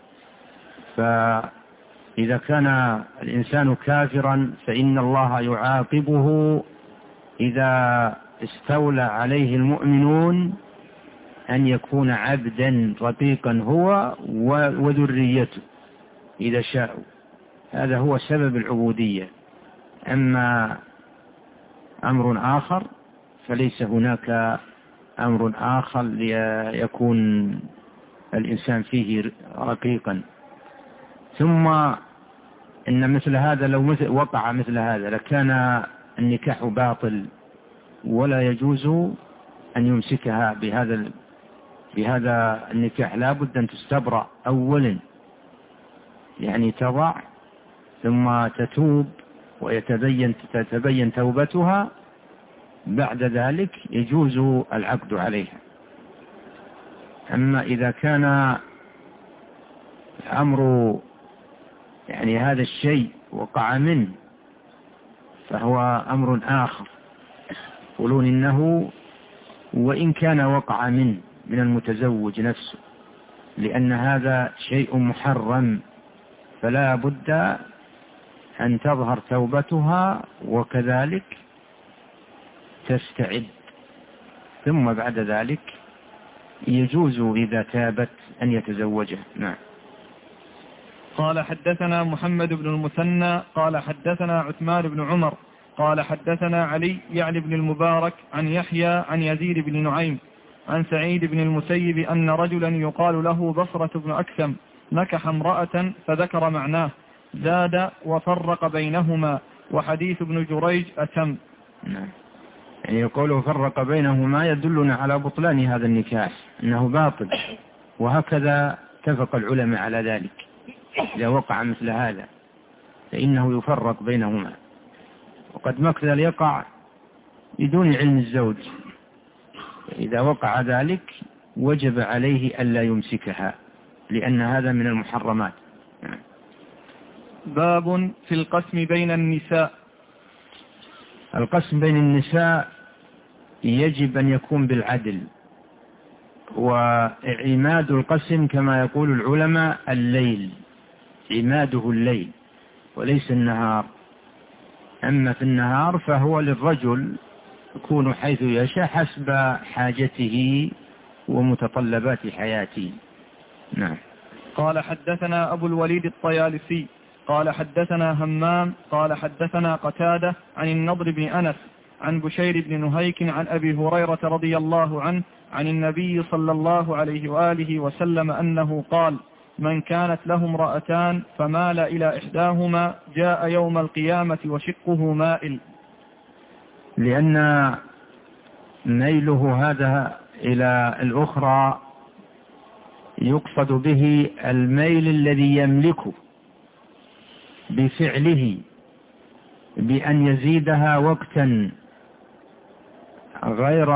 فإذا كان الإنسان كافرا فإن الله يعاقبه إذا استولى عليه المؤمنون أن يكون عبدا رقيقا هو وذريته إذا شاءوا. هذا هو سبب العبودية. أما أمر آخر فليس هناك أمر آخر ليكون الإنسان فيه رقيقا. ثم إن مثل هذا لو وقع مثل هذا لكان النكاح باطل، ولا يجوز أن يمسكها بهذا النكاح. لا بد أن تستبرأ أولا، يعني تضع ثم تتوب وتتبين توبتها، بعد ذلك يجوز العقد عليها. أما إذا كان الأمر يعني هذا الشيء وقع منه فهو أمر آخر، يقولون إنه وإن كان وقع منه من المتزوج نفسه، لأن هذا شيء محرم، فلا بد أن تظهر توبتها وكذلك تستعد، ثم بعد ذلك يجوز إذا تابت أن يتزوجها. نعم. قال حدثنا محمد بن المثنى قال حدثنا عثمان بن عمر قال حدثنا علي يعني بن المبارك عن يحيى عن يزيد بن نعيم عن سعيد بن المسيب أن رجلا يقال له بصرة بن أكثم نكح امرأة فذكر معناه، زاد وفرق بينهما، وحديث ابن جريج أتم. نعم. يعني يقول فرق بينهما يدلنا على بطلان هذا النكاح، أنه باطل، وهكذا اتفق العلماء على ذلك. إذا وقع مثل هذا فإنه يفرق بينهما. وقد مثل يقع بدون علم الزوج، إذا وقع ذلك وجب عليه ألا يمسكها لأن هذا من المحرمات. باب في القسم بين النساء. القسم بين النساء يجب أن يكون بالعدل، وعماد القسم كما يقول العلماء الليل، عماده الليل وليس النهار. أما في النهار فهو للرجل يكون حيث يشاء حسب حاجته ومتطلبات حياته. نعم. قال حدثنا أبو الوليد الطيالسي قال حدثنا همام قال حدثنا قتادة عن النضر بن أنس عن بشير بن نهيك عن أبي هريرة رضي الله عنه عن النبي صلى الله عليه وآله وسلم أنه قال: من كانت له امرأتان فمال إلى إحداهما جاء يوم القيامة وشقه مائل. لأن ميله هذا إلى الأخرى يقصد به الميل الذي يملكه بفعله بأن يزيدها وقتا غير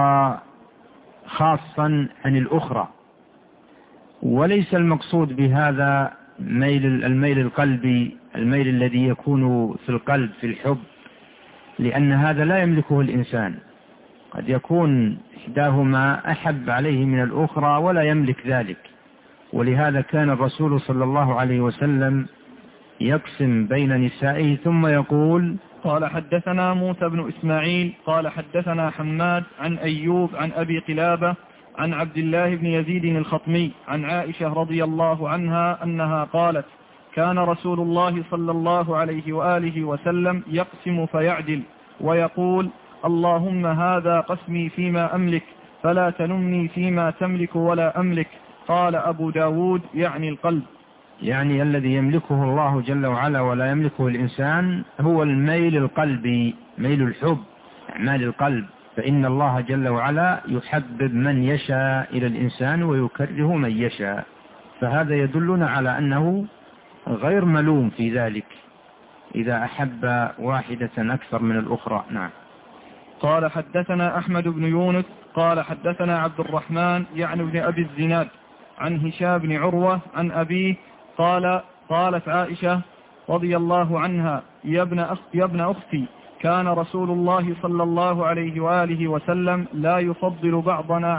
خاصا عن الأخرى، وليس المقصود بهذا الميل القلبي، الميل الذي يكون في القلب في الحب، لأن هذا لا يملكه الإنسان. قد يكون إحداهما أحب عليه من الأخرى ولا يملك ذلك، ولهذا كان الرسول صلى الله عليه وسلم يقسم بين نسائه ثم يقول: قال حدثنا موسى بن إسماعيل قال حدثنا حماد عن أيوب عن أبي قلابة عن عبد الله بن يزيد الخطمي عن عائشة رضي الله عنها أنها قالت: كان رسول الله صلى الله عليه وآله وسلم يقسم فيعدل ويقول: اللهم هذا قسمي فيما أملك فلا تلمني فيما تملك ولا أملك. قال أبو داود يعني القلب، يعني الذي يملكه الله جل وعلا ولا يملكه الإنسان هو الميل القلبي، ميل الحب، أعمال القلب. فإن الله جل وعلا يحبب من يشاء إلى الإنسان ويكره من يشاء، فهذا يدلنا على أنه غير ملوم في ذلك إذا أحب واحدة أكثر من الأخرى. نعم. قال حدثنا أحمد بن يونس قال حدثنا عبد الرحمن يعني بن أبي الزناد عن هشام بن عروة عن أبيه قالت عائشة رضي الله عنها: يا ابن أختي، كان رسول الله صلى الله عليه وآله وسلم لا يفضل بعضنا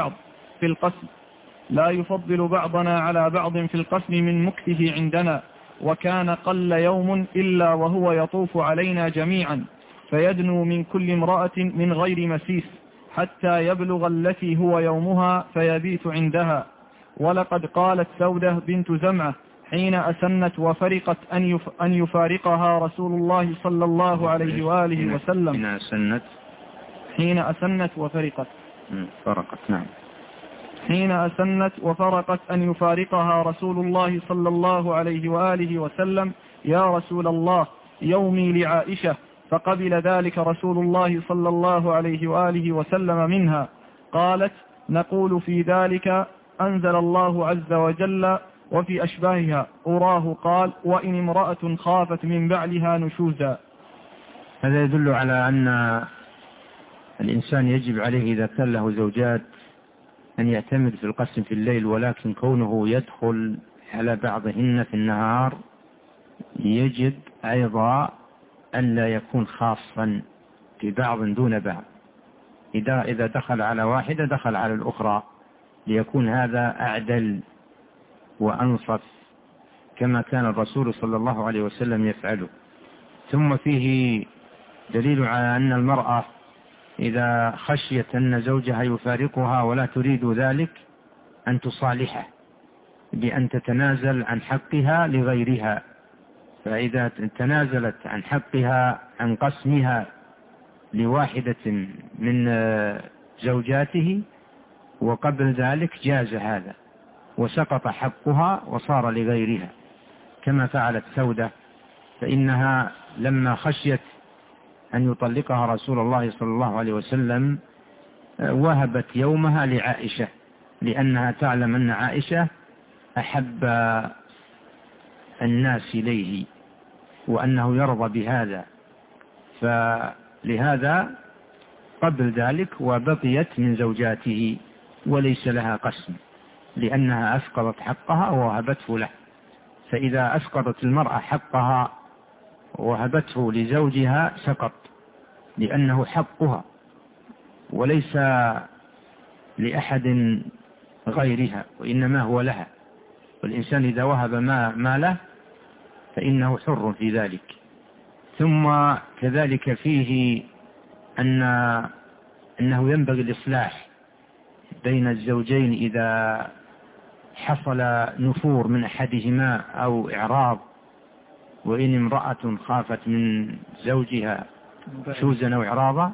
على بعض في القسم من مكثه عندنا، وكان قل يوم إلا وهو يطوف علينا جميعا فيدنو من كل امرأة من غير مسيس حتى يبلغ التي هو يومها فيبيت عندها. ولقد قالت سودة بنت زمعة حين أسنت وفرقت أن يفارقها رسول الله صلى الله عليه وآله وسلم. حين أسنت وفرقت نعم. حين أسنت وفرقت أن يفارقها رسول الله صلى الله عليه وآله وسلم: يا رسول الله، يومي لعائشة. فقبل ذلك رسول الله صلى الله عليه وآله وسلم منها. قالت: نقول في ذلك أنزل الله عز وجل وفي أشباهها أراه قال: وإن امرأة خافت من بعلها نشوزا. هذا يدل على أن الإنسان يجب عليه إذا كان له زوجات أن يعتمد في القسم في الليل، ولكن كونه يدخل على بعضهن في النهار يجب أيضا أن لا يكون خاصا في بعض دون بعض. إذا دخل على واحدة دخل على الأخرى، ليكون هذا أعدل وأنصف كما كان الرسول صلى الله عليه وسلم يفعله. ثم فيه دليل على أن المرأة إذا خشيت أن زوجها يفارقها ولا تريد ذلك أن تصالحه بأن تتنازل عن حقها لغيرها، فإذا تنازلت عن حقها عن قسمها لواحدة من زوجاته وقبل ذلك جاز هذا وسقط حقها وصار لغيرها، كما فعلت سودة، فإنها لما خشيت أن يطلقها رسول الله صلى الله عليه وسلم وهبت يومها لعائشة، لأنها تعلم أن عائشة أحب الناس إليه وأنه يرضى بهذا، فلهذا قبل ذلك وبقيت من زوجاته وليس لها قسم، لأنها أسقطت حقها ووهبته له. فإذا أسقطت المرأة حقها ووهبته لزوجها سقط، لأنه حقها وليس لأحد غيرها، وإنما هو لها. والإنسان إذا وهب ما له فإنه حر في ذلك. ثم كذلك فيه أنه ينبغي الإصلاح بين الزوجين إذا حصل نفور من أحدهما أو إعراض، وإن امرأة خافت من زوجها نشوزا أو إعراضا،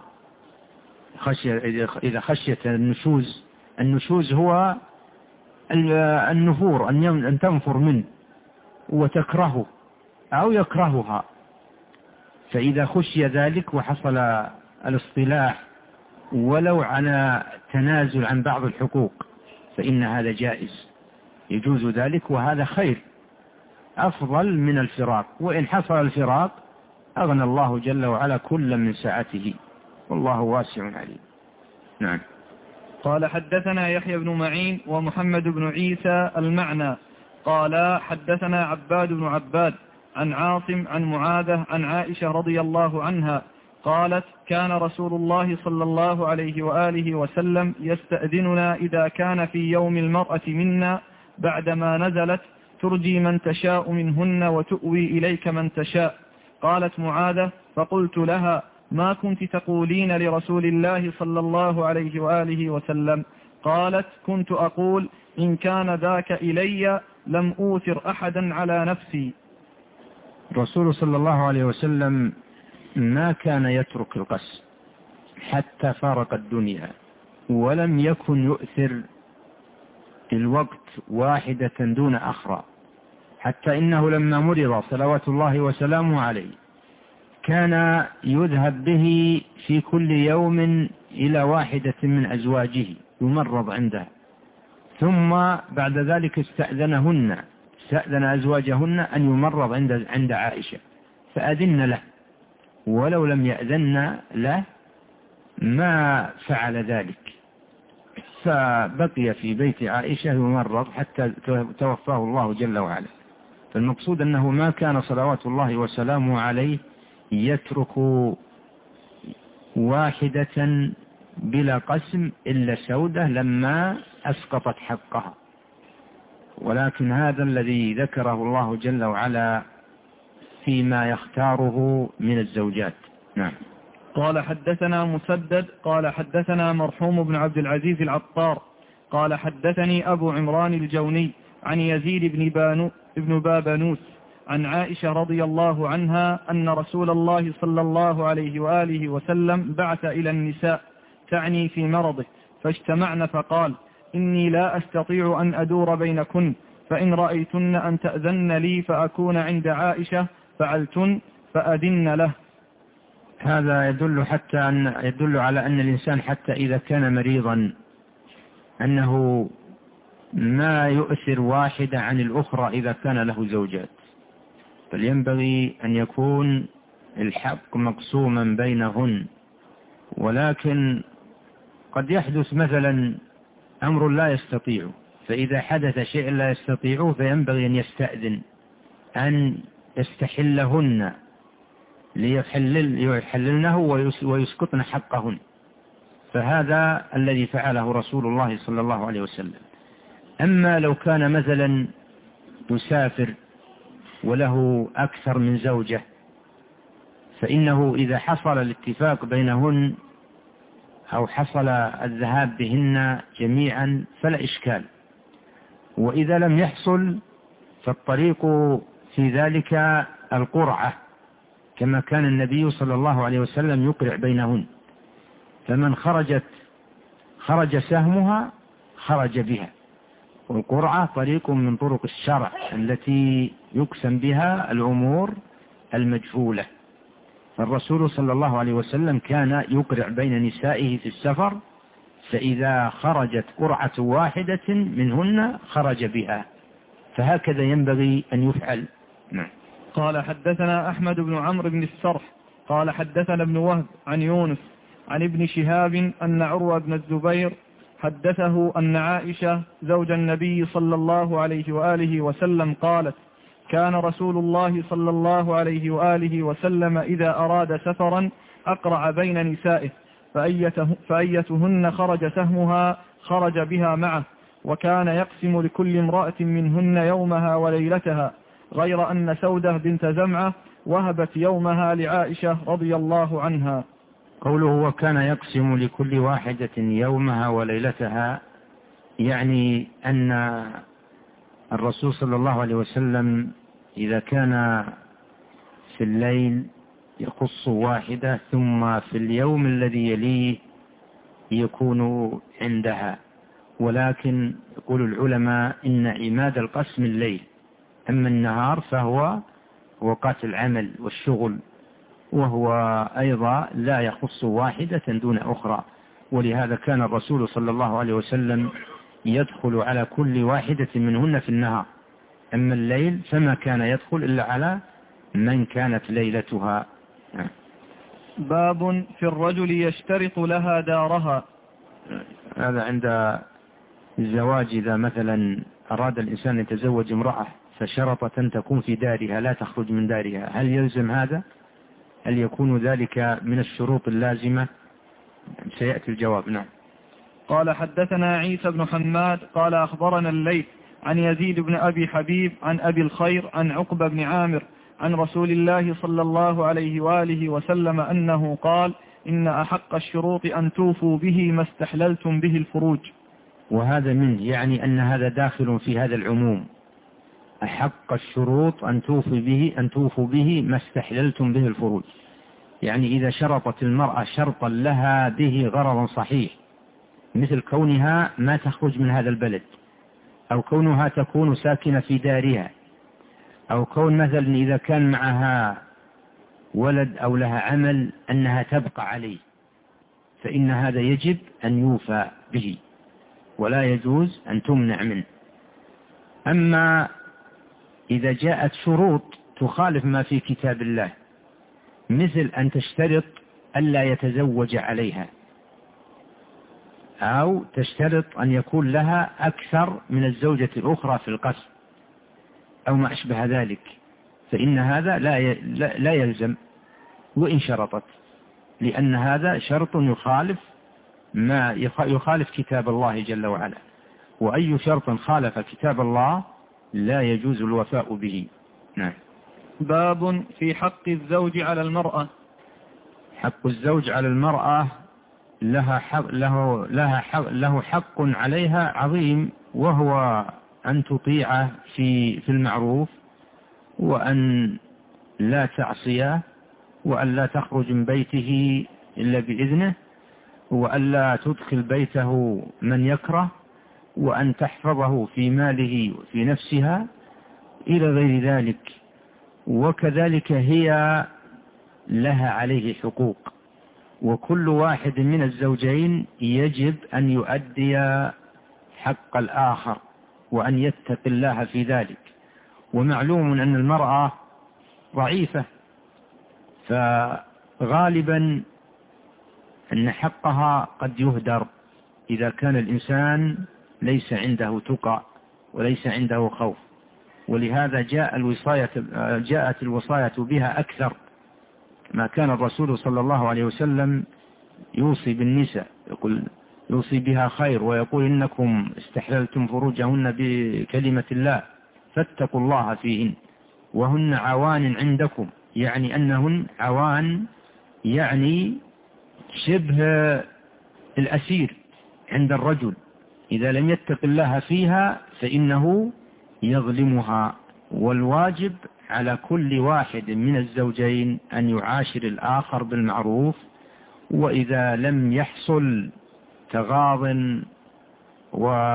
إذا خشيت النشوز هو النفور، أن تنفر منه وتكرهه أو يكرهها. فإذا خشي ذلك وحصل الاصطلاح ولو على تنازل عن بعض الحقوق فإن هذا جائز، يجوز ذلك، وهذا خير أفضل من الفراق. وإن حصل الفراق أغنى الله جل وعلا كل من سعته، والله واسع عليم. نعم. قال حدثنا يحيى بن معين ومحمد بن عيسى المعنى قال حدثنا عباد بن عباد عن عاصم عن معاذة عن عائشة رضي الله عنها قالت كان رسول الله صلى الله عليه وآله وسلم يستأذننا إذا كان في يوم المرأة منا بعدما نزلت ترجي من تشاء منهن وتؤوي إليك من تشاء. قالت معاذة فقلت لها ما كنت تقولين لرسول الله صلى الله عليه وآله وسلم؟ قالت كنت أقول إن كان ذاك إلي لم أوثر أحدا على نفسي. الرسول صلى الله عليه وسلم ما كان يترك القسم حتى فارق الدنيا، ولم يكن يؤثر الوقت واحدة دون أخرى، حتى إنه لما مرض صلوات الله وسلامه عليه كان يذهب به في كل يوم إلى واحدة من أزواجه يمرض عندها، ثم بعد ذلك استأذن أزواجهن أن يمرض عند عائشة فأذن له، ولو لم يأذن له ما فعل ذلك، فبقي في بيت عائشة يمرض حتى توفاه الله جل وعلا. فالمقصود أنه ما كان صلوات الله وسلامه عليه يترك واحدة بلا قسم إلا سودة لما أسقطت حقها، ولكن هذا الذي ذكره الله جل وعلا فيما يختاره من الزوجات. نعم. قال حدثنا مسدد قال حدثنا مرحوم بن عبد العزيز العطار قال حدثني أبو عمران الجوني عن يزيد بن بابنوس عن عائشة رضي الله عنها أن رسول الله صلى الله عليه وآله وسلم بعث إلى النساء تعني في مرضه فاجتمعن فقال إني لا أستطيع أن أدور بينكن، فإن رأيتن أن تأذن لي فأكون عند عائشة فعلتن فأذن له. هذا يدل على أن الإنسان حتى إذا كان مريضا أنه ما يؤثر واحدة عن الأخرى إذا كان له زوجات، بل ينبغي أن يكون الحق مقسوما بينهن. ولكن قد يحدث مثلا أمر لا يستطيع، فإذا حدث شيء لا يستطيعه فينبغي أن يستأذن أن يستحلهن ليحللنه ويسقطن حقهن، فهذا الذي فعله رسول الله صلى الله عليه وسلم. أما لو كان مثلا يسافر وله أكثر من زوجة فإنه إذا حصل الاتفاق بينهن أو حصل الذهاب بهن جميعا فلا إشكال، وإذا لم يحصل فالطريق في ذلك القرعة كما كان النبي صلى الله عليه وسلم يقرع بينهن، فمن خرج سهمها خرج بها، والقرعة طريق من طرق الشرع التي يقسم بها الأمور المجهولة. فالرسول صلى الله عليه وسلم كان يقرع بين نسائه في السفر، فإذا خرجت قرعة واحدة منهن خرج بها، فهكذا ينبغي أن يفعل نعم. قال حدثنا أحمد بن عمرو بن السرح قال حدثنا ابن وهب عن يونس عن ابن شهاب أن عروة بن الزبير حدثه أن عائشة زوج النبي صلى الله عليه وآله وسلم قالت: كان رسول الله صلى الله عليه وآله وسلم إذا أراد سفرا أقرع بين نسائه، فأيتهن خرج سهمها خرج بها معه، وكان يقسم لكل امرأة منهن يومها وليلتها، غير أن سودة بنت زمعة وهبت يومها لعائشة رضي الله عنها. قوله وكان يقسم لكل واحدة يومها وليلتها، يعني أن الرسول صلى الله عليه وسلم إذا كان في الليل يقص واحدة، ثم في اليوم الذي يليه يكون عندها. ولكن يقول العلماء إن عماد القسم الليل، أما النهار فهو وقت العمل والشغل، وهو أيضا لا يخص واحدة دون أخرى. ولهذا كان الرسول صلى الله عليه وسلم يدخل على كل واحدة منهن في النهار، أما الليل فما كان يدخل إلا على من كانت ليلتها. باب في الرجل يشترط لها دارها. هذا عند الزواج، إذا مثلا أراد الإنسان أن يتزوج امرأة فشرطت أن تكون في دارها لا تخرج من دارها، هل يلزم هذا؟ هل يكون ذلك من الشروط اللازمة؟ سيأتي الجواب. نعم. قال حدثنا عيسى بن حماد قال أخبرنا الليث عن يزيد بن أبي حبيب عن أبي الخير عن عقبة بن عامر عن رسول الله صلى الله عليه وآله وسلم أنه قال: إن أحق الشروط أن توفوا به ما استحللتم به الفروج. وهذا منه، يعني أن هذا داخل في هذا العموم. أحق الشروط أن توفوا به ما استحللتم به الفروج، يعني إذا شرطت المرأة شرطا لها به غرض صحيح، مثل كونها ما تخرج من هذا البلد، أو كونها تكون ساكنة في دارها، أو كون مثلا إذا كان معها ولد أو لها عمل أنها تبقى عليه، فإن هذا يجب أن يوفى به ولا يجوز أن تمنع منه. أما إذا جاءت شروط تخالف ما في كتاب الله، مثل أن تشترط ألا يتزوج عليها، أو تشترط أن يكون لها أكثر من الزوجة الأخرى في القسم، أو ما أشبه ذلك، فإن هذا لا يلزم وإن شرطت، لأن هذا شرط يخالف كتاب الله جل وعلا، وأي شرط خالف كتاب الله لا يجوز الوفاء به. نعم. باب في حق الزوج على المرأة. حق الزوج على المرأة له حق عليها عظيم، وهو أن تطيعه في المعروف، وأن لا تعصيه، وأن لا تخرج من بيته إلا بإذنه، وأن لا تدخل بيته من يكره، وأن تحفظه في ماله وفي نفسها إلى غير ذلك. وكذلك هي لها عليه حقوق، وكل واحد من الزوجين يجب أن يؤدي حق الآخر وأن يتقي الله في ذلك. ومعلوم أن المرأة ضعيفة، فغالبا أن حقها قد يهدر إذا كان الإنسان ليس عنده تقى وليس عنده خوف. ولهذا جاءت الوصاية بها أكثر، ما كان الرسول صلى الله عليه وسلم يوصي بالنساء، يقول يوصي بها خير، ويقول إنكم استحللتم فروجهن بكلمة الله فاتقوا الله فيهن وهن عوان عندكم، يعني أنهن عوان، يعني شبه الأسير عند الرجل، إذا لم يتق الله فيها فإنه يظلمها. والواجب على كل واحد من الزوجين أن يعاشر الآخر بالمعروف، وإذا لم يحصل تغاض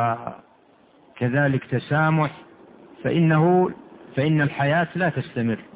وكذلك تسامح فإن الحياة لا تستمر،